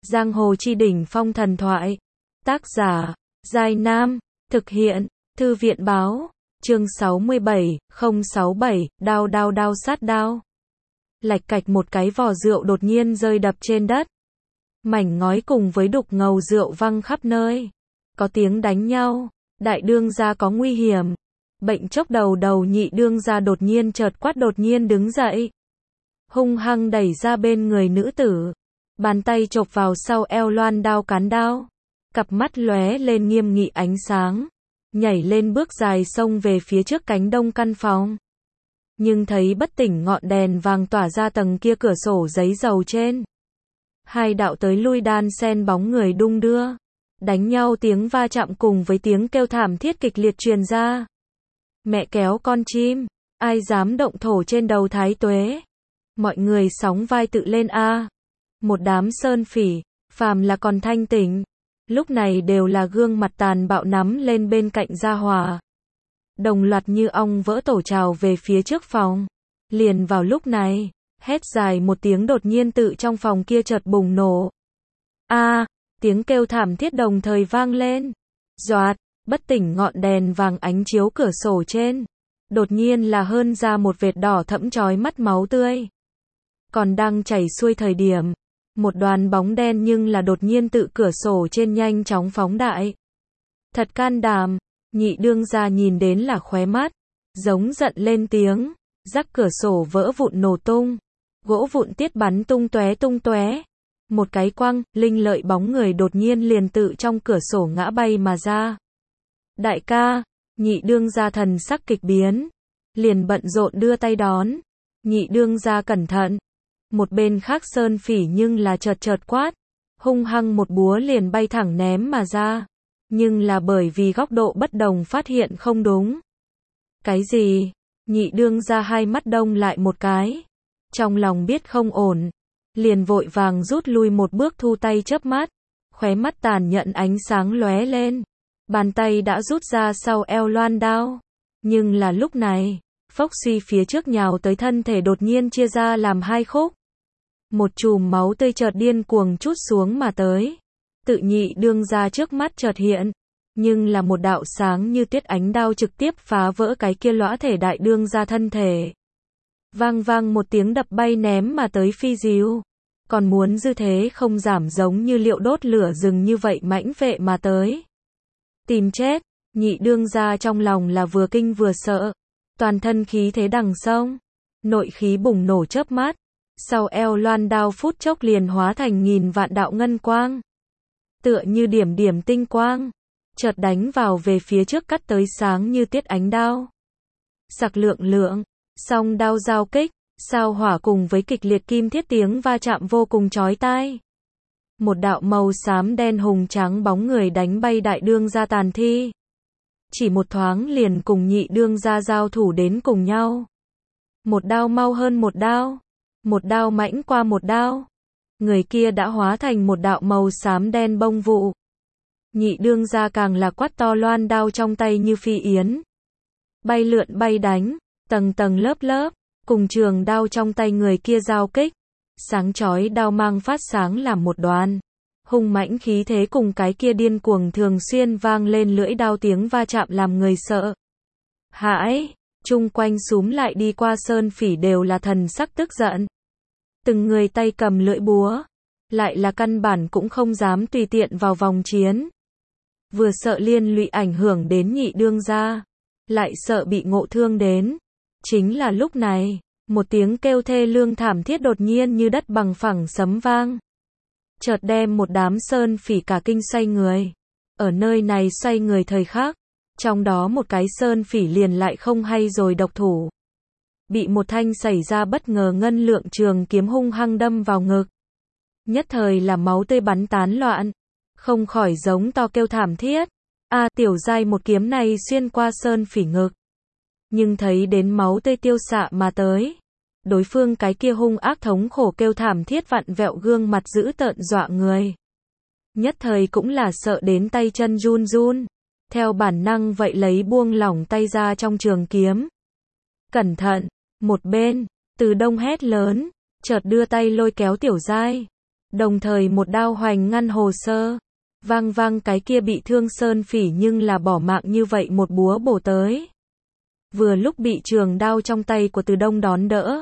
Giang hồ chi đỉnh phong thần thoại. Tác giả, Giai Nam. Thực hiện, Thư viện báo. Chương 67, 067, đao đao đao sát đao. Lạch cạch một cái vò rượu đột nhiên rơi đập trên đất. Mảnh ngói cùng với đục ngầu rượu văng khắp nơi. Có tiếng đánh nhau, đại đương gia có nguy hiểm. Bệnh chốc đầu nhị đương gia đột nhiên chợt quát đột nhiên đứng dậy. Hung hăng đẩy ra bên người nữ tử. Bàn tay chộp vào sau eo loan đao cán đao. Cặp mắt lóe lên nghiêm nghị ánh sáng. Nhảy lên bước dài xông về phía trước cánh đông căn phòng. Nhưng thấy bất tỉnh ngọn đèn vàng tỏa ra tầng kia cửa sổ giấy dầu trên. Hai đạo tới lui đan xen bóng người đung đưa. Đánh nhau tiếng va chạm cùng với tiếng kêu thảm thiết kịch liệt truyền ra. Mẹ kéo con chim, ai dám động thổ trên đầu Thái Tuế. Mọi người sóng vai tự lên a. Một đám sơn phỉ, phàm là còn thanh tỉnh, lúc này đều là gương mặt tàn bạo nắm lên bên cạnh Gia Hòa. Đồng loạt như ong vỡ tổ trào về phía trước phòng. Liền vào lúc này, hét dài một tiếng đột nhiên tự trong phòng kia chợt bùng nổ. A, tiếng kêu thảm thiết đồng thời vang lên. Doạt, bất tỉnh ngọn đèn vàng ánh chiếu cửa sổ trên. Đột nhiên là hơn ra một vệt đỏ thẫm chói mắt máu tươi. Còn đang chảy xuôi thời điểm, một đoàn bóng đen nhưng là đột nhiên tự cửa sổ trên nhanh chóng phóng đại. Thật can đảm, nhị đương gia nhìn đến là khóe mắt, giống giận lên tiếng, rắc cửa sổ vỡ vụn nổ tung, gỗ vụn tiết bắn tung tóe. Một cái quăng, linh lợi bóng người đột nhiên liền tự trong cửa sổ ngã bay mà ra. Đại ca, nhị đương gia thần sắc kịch biến, liền bận rộn đưa tay đón. Nhị đương gia cẩn thận. Một bên khác sơn phỉ nhưng là chợt quát, hung hăng một búa liền bay thẳng ném mà ra. Nhưng là bởi vì góc độ bất đồng phát hiện không đúng. Cái gì? Nhị đương gia hai mắt đông lại một cái. Trong lòng biết không ổn, liền vội vàng rút lui một bước thu tay chớp mắt. Khóe mắt tàn nhẫn ánh sáng lóe lên. Bàn tay đã rút ra sau eo loan đao. Nhưng là lúc này, phốc suy phía trước nhào tới thân thể đột nhiên chia ra làm hai khúc. Một chùm máu tươi chợt điên cuồng trút xuống mà tới. Tự nhị đương gia trước mắt chợt hiện. Nhưng là một đạo sáng như tiết ánh đao trực tiếp phá vỡ cái kia lõa thể đại đương gia thân thể. Vang vang một tiếng đập bay ném mà tới phi díu. Còn muốn dư thế không giảm giống như liệu đốt lửa rừng như vậy mãnh vệ mà tới. Tìm chết, nhị đương gia trong lòng là vừa kinh vừa sợ. Toàn thân khí thế đằng sông. Nội khí bùng nổ chớp mắt. Sau eo loan đao phút chốc liền hóa thành nghìn vạn đạo ngân quang. Tựa như điểm tinh quang. Chợt đánh vào về phía trước cắt tới sáng như tiết ánh đao. Sặc lượng, song đao giao kích, sao hỏa cùng với kịch liệt kim thiết tiếng va chạm vô cùng chói tai. Một đạo màu xám đen hùng trắng bóng người đánh bay đại đương gia tàn thi. Chỉ một thoáng liền cùng nhị đương gia giao thủ đến cùng nhau. Một đao mau hơn một đao. Một đao mãnh qua một đao. Người kia đã hóa thành một đạo màu xám đen bông vụ. Nhị đương gia càng là quát to loan đao trong tay như phi yến. Bay lượn bay đánh, tầng lớp, cùng trường đao trong tay người kia giao kích. Sáng chói đao mang phát sáng làm một đoàn. Hung mãnh khí thế cùng cái kia điên cuồng thường xuyên vang lên lưỡi đao tiếng va chạm làm người sợ. Hãi, chung quanh xúm lại đi qua sơn phỉ đều là thần sắc tức giận. Từng người tay cầm lưỡi búa, lại là căn bản cũng không dám tùy tiện vào vòng chiến. Vừa sợ liên lụy ảnh hưởng đến nhị đương gia, lại sợ bị ngộ thương đến. Chính là lúc này, một tiếng kêu thê lương thảm thiết đột nhiên như đất bằng phẳng sấm vang. Chợt đem một đám sơn phỉ cả kinh xoay người. Ở nơi này xoay người thời khắc, trong đó một cái sơn phỉ liền lại không hay rồi độc thủ. Bị một thanh xảy ra bất ngờ ngân lượng trường kiếm hung hăng đâm vào ngực. Nhất thời là máu tươi bắn tán loạn. Không khỏi giống to kêu thảm thiết. A tiểu giai một kiếm này xuyên qua sơn phỉ ngực. Nhưng thấy đến máu tươi tiêu xạ mà tới. Đối phương cái kia hung ác thống khổ kêu thảm thiết vặn vẹo gương mặt dữ tợn dọa người. Nhất thời cũng là sợ đến tay chân run. Theo bản năng vậy lấy buông lỏng tay ra trong trường kiếm. Cẩn thận, một bên, Từ Đông hét lớn, chợt đưa tay lôi kéo Tiểu Giai. Đồng thời một đao hoành ngăn hồ sơ. Vang vang, cái kia bị thương Sơn Phỉ nhưng là bỏ mạng như vậy một búa bổ tới. Vừa lúc bị trường đao trong tay của Từ Đông đón đỡ.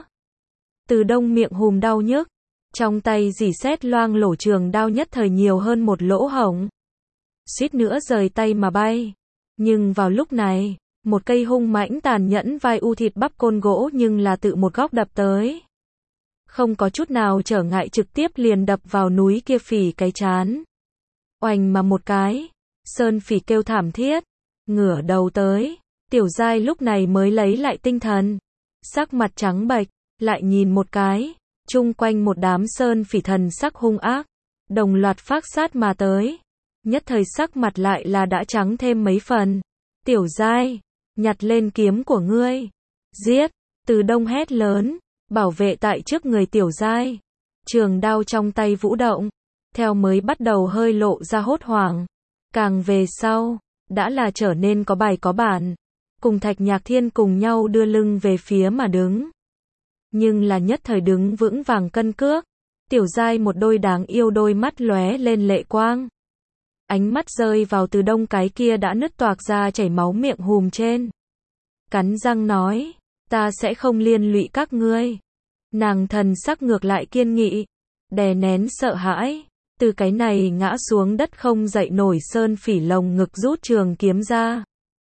Từ Đông miệng hùm đau nhức, trong tay rỉ sét loang lổ, trường đao nhất thời nhiều hơn một lỗ hổng. Suýt nữa rời tay mà bay. Nhưng vào lúc này, một cây hung mãnh tàn nhẫn vai u thịt bắp côn gỗ nhưng là tự một góc đập tới. Không có chút nào trở ngại, trực tiếp liền đập vào núi kia Phỉ cái trán. Oành mà một cái, Sơn Phỉ kêu thảm thiết, ngửa đầu tới. Tiểu Giai lúc này mới lấy lại tinh thần, sắc mặt trắng bệch, lại nhìn một cái, chung quanh một đám Sơn Phỉ thần sắc hung ác, đồng loạt phác sát mà tới. Nhất thời sắc mặt lại là đã trắng thêm mấy phần. Tiểu Giai, nhặt lên kiếm của ngươi, giết! Từ Đông hét lớn, bảo vệ tại trước người Tiểu Giai. Trường đao trong tay vũ động, theo mới bắt đầu hơi lộ ra hốt hoảng, càng về sau, đã là trở nên có bài có bản. Cùng Thạch Nhạc Thiên cùng nhau đưa lưng về phía mà đứng. Nhưng là nhất thời đứng vững vàng cân cước. Tiểu Giai một đôi đáng yêu đôi mắt lóe lên lệ quang. Ánh mắt rơi vào Từ Đông cái kia đã nứt toạc ra chảy máu miệng hùm trên. Cắn răng nói, ta sẽ không liên lụy các ngươi. Nàng thần sắc ngược lại kiên nghị, đè nén sợ hãi. Từ cái này ngã xuống đất không dậy nổi Sơn Phỉ lồng ngực rút trường kiếm ra.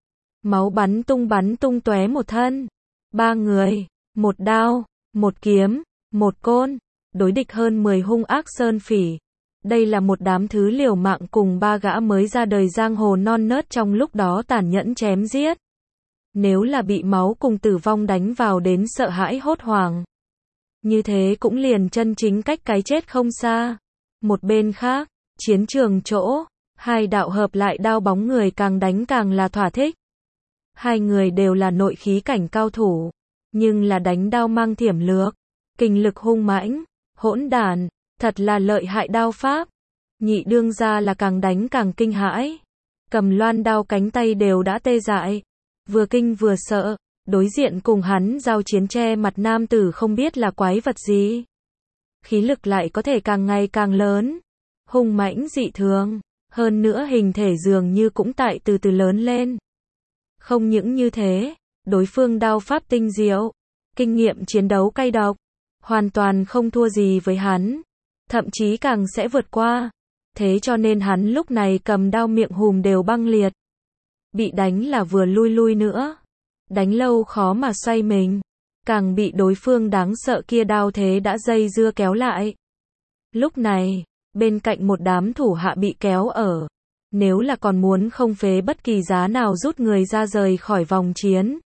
Máu bắn tung tóe một thân. Ba người, một đao, một kiếm, một côn, đối địch hơn 10 hung ác Sơn Phỉ. Đây là một đám thứ liều mạng cùng ba gã mới ra đời giang hồ non nớt trong lúc đó tàn nhẫn chém giết. Nếu là bị máu cùng tử vong đánh vào đến sợ hãi hốt hoảng, như thế cũng liền chân chính cách cái chết không xa. Một bên khác, chiến trường chỗ, hai đạo hợp lại đao bóng người càng đánh càng là thỏa thích. Hai người đều là nội khí cảnh cao thủ, nhưng là đánh đao mang thiểm lược, kình lực hung mãnh, hỗn đản, thật là lợi hại đao pháp. Nhị đương gia là càng đánh càng kinh hãi, cầm loan đao cánh tay đều đã tê dại, vừa kinh vừa sợ. Đối diện cùng hắn giao chiến che mặt nam tử không biết là quái vật gì, khí lực lại có thể càng ngày càng lớn, hung mãnh dị thường, hơn nữa hình thể dường như cũng tại từ từ lớn lên. Không những như thế, đối phương đao pháp tinh diệu, kinh nghiệm chiến đấu cay độc, hoàn toàn không thua gì với hắn, thậm chí càng sẽ vượt qua. Thế cho nên hắn lúc này cầm đao miệng hùm đều băng liệt. Bị đánh là vừa lui nữa, đánh lâu khó mà xoay mình, càng bị đối phương đáng sợ kia đao thế đã dây dưa kéo lại. Lúc này, bên cạnh một đám thủ hạ bị kéo ở. Nếu là còn muốn không phế bất kỳ giá nào rút người ra rời khỏi vòng chiến,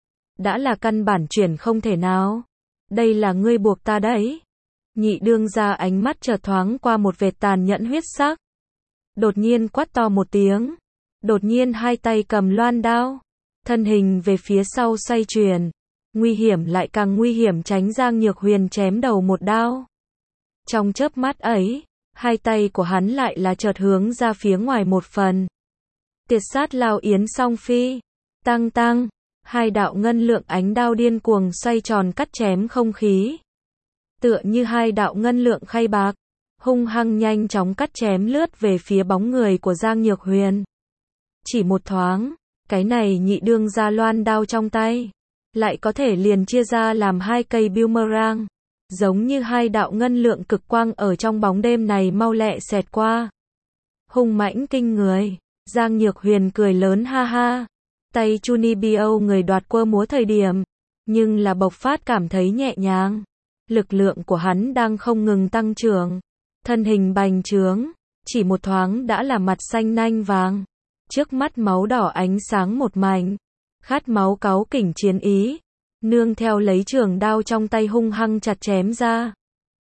đã là căn bản chuyển không thể nào. Đây là ngươi buộc ta đấy. Nhị đương gia ánh mắt chợt thoáng qua một vệt tàn nhẫn huyết sắc. Đột nhiên quát to một tiếng. Đột nhiên hai tay cầm loan đao, thân hình về phía sau xoay chuyển, nguy hiểm lại càng nguy hiểm tránh Giang Nhược Huyền chém đầu một đao. Trong chớp mắt ấy, hai tay của hắn lại là chợt hướng ra phía ngoài một phần. Tiệt sát Lao Yến song phi, tăng, hai đạo ngân lượng ánh đao điên cuồng xoay tròn cắt chém không khí. Tựa như hai đạo ngân lượng khay bạc, hung hăng nhanh chóng cắt chém lướt về phía bóng người của Giang Nhược Huyền. Chỉ một thoáng, cái này nhị đương gia loan đao trong tay, lại có thể liền chia ra làm hai cây boomerang, giống như hai đạo ngân lượng cực quang ở trong bóng đêm này mau lẹ xẹt qua. Hung mãnh kinh người, Giang Nhược Huyền cười lớn ha ha, tay Chunibyo người đoạt quơ múa thời điểm, nhưng là bộc phát cảm thấy nhẹ nhàng. Lực lượng của hắn đang không ngừng tăng trưởng, thân hình bành trướng, chỉ một thoáng đã là mặt xanh nanh vàng, trước mắt máu đỏ ánh sáng một mảnh, khát máu cáu kỉnh chiến ý, nương theo lấy trường đao trong tay hung hăng chặt chém ra.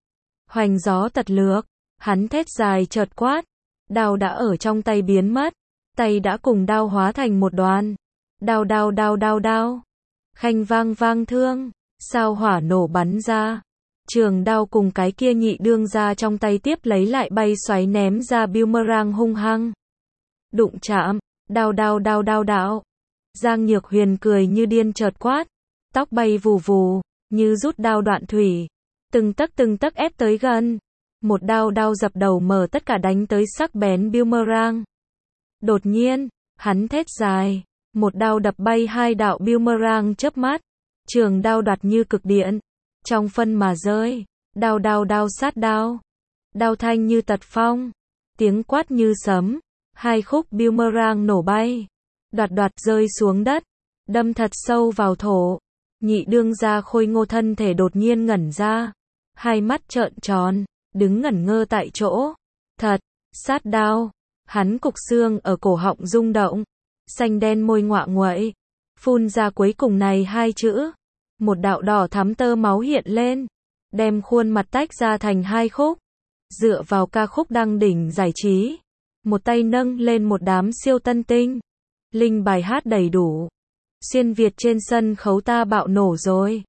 Hoành gió tật lược, hắn thét dài chợt quát, đao đã ở trong tay biến mất, tay đã cùng đao hóa thành một đoàn. Đao, khanh vang thương, sao hỏa nổ bắn ra. Trường đao cùng cái kia nhị đương gia trong tay tiếp lấy lại bay xoáy ném ra boomerang hung hăng. Đụng chạm, đao. Giang Nhược Huyền cười như điên chợt quát, tóc bay vù vù, như rút đao đoạn thủy, từng tấc ép tới gần. một đao đao dập đầu mở tất cả đánh tới sắc bén boomerang. Đột nhiên, hắn thét dài, một đao đập bay hai đạo boomerang chớp mắt, trường đao đoạt như cực điện, trong phân mà rơi, đao đao đao sát đao, đao thanh như tật phong, tiếng quát như sấm, hai khúc boomerang nổ bay, đoạt đoạt rơi xuống đất, đâm thật sâu vào thổ. Nhị đương gia khôi ngô thân thể đột nhiên ngẩn ra, hai mắt trợn tròn, đứng ngẩn ngơ tại chỗ. Thật, sát đao, hắn cục xương ở cổ họng rung động, xanh đen môi ngoạ nguậy, phun ra cuối cùng này hai chữ. Một đạo đỏ thắm tơ máu hiện lên, đem khuôn mặt tách ra thành hai khúc. Dựa vào ca khúc đăng đỉnh giải trí, một tay nâng lên một đám siêu tân tinh, linh bài hát đầy đủ. Xuyên Việt trên sân khấu ta bạo nổ rồi.